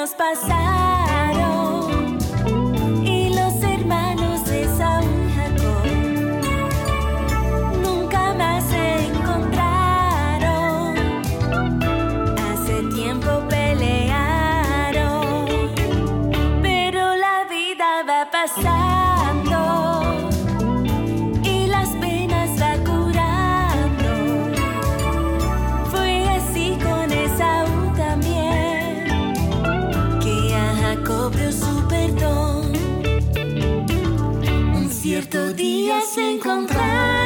años pasaron y los hermanos de Esaú y Jacob nunca más se encontraron. Hace tiempo pelearon, pero la vida va pasando y las penas va curando. Fue así con Esaú también, que a Jacob dio su perdón. Un cierto día se encontraron